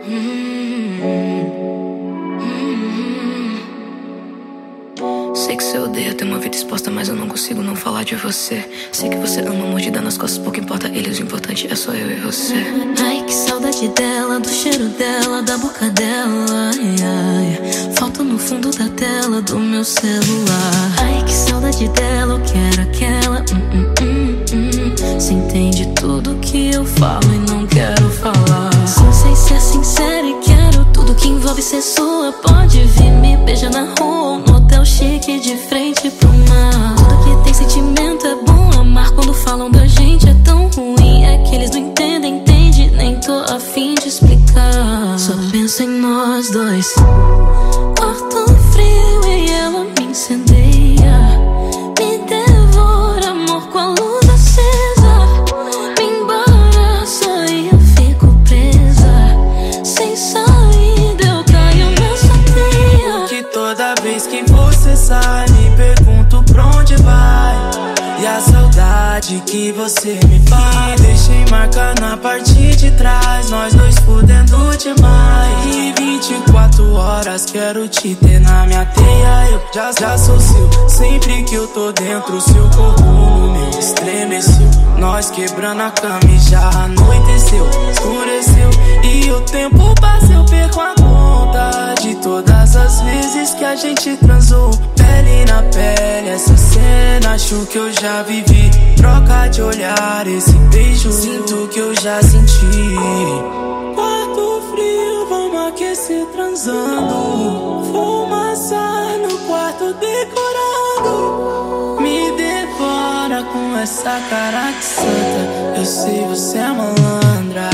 Sei que você odeia ter uma vida exposta, mas eu não consigo não falar de você. Sei que você ama mordida nas costas, pouco importa eles, o importante é só eu e você. Ai, que saudade dela, do cheiro dela, da boca dela. Ai, ai, falta no fundo da tela do meu celular. Ai, que saudade dela, eu quero aquela. Você entende tudo que eu falo e não quero falar. Só sei ser sincera e quero tudo que envolve ser sua. Pode vir me beijar na rua ou no hotel chique de frente pro mar. Tudo que tem sentimento é bom amar. Quando falam da gente é tão ruim, é que eles não entendem, entende. Nem tô a fim de explicar. Só penso em nós dois. Quarto frio e ela me incendeia, me devora, amor, com a luz acesa. Me embaraça e eu fico presa. Sem saída eu caio nessa teia. Que toda vez que você sai me pergunto pra onde vai. E a saudade que você me faz, deixei marcar na parte de trás. Nós dois fudendo demais. E 24 horas quero te ter na minha teia. Eu já sou seu, sempre que eu tô dentro. Seu corpo no meu estremeceu. Nós quebrando a cama e já anoiteceu, escureceu. E o tempo passa, eu perco a conta de todas as vezes que a gente transou. Pele na pele, essa cena acho que eu já vivi. Troca de olhar, esse beijo sinto que eu já senti. Quarto frio, vamos aquecer transando. Fumaça no quarto decorado. Me devora com essa cara de santa. Eu sei você é malandra.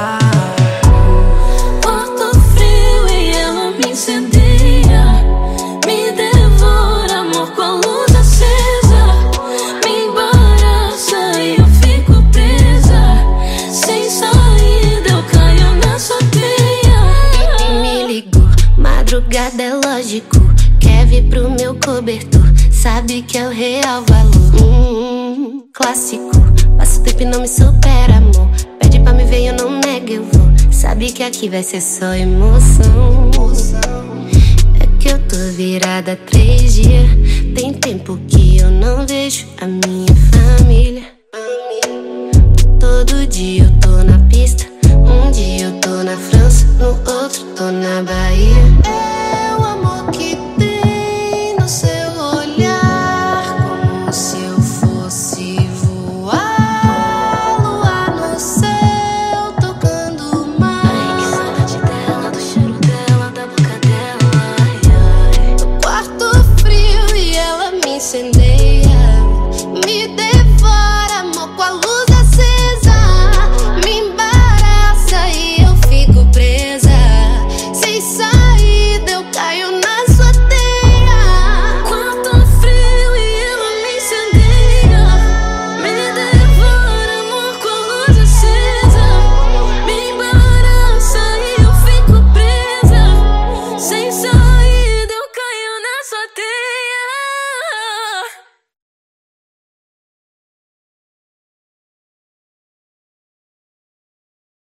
Quarto frio e ela me incendeia, me devora, amor, com a luz acesa. Me embaraça e eu fico presa. Sem saída eu caio nessa teia. Me ligou, madrugada é lógico. Quer vir pro meu cobertor, sabe que é o real valor. Clássico, passo tempo e não me supera, amor. Pede pra me ver, eu não nego, eu vou. Sabe que aqui vai ser só emoção. É que eu tô virada há 3 dias. Tem tempo que eu não vejo a minha família. Todo dia eu tô na pista. Um dia eu tô na França, no outro tô na Bahia.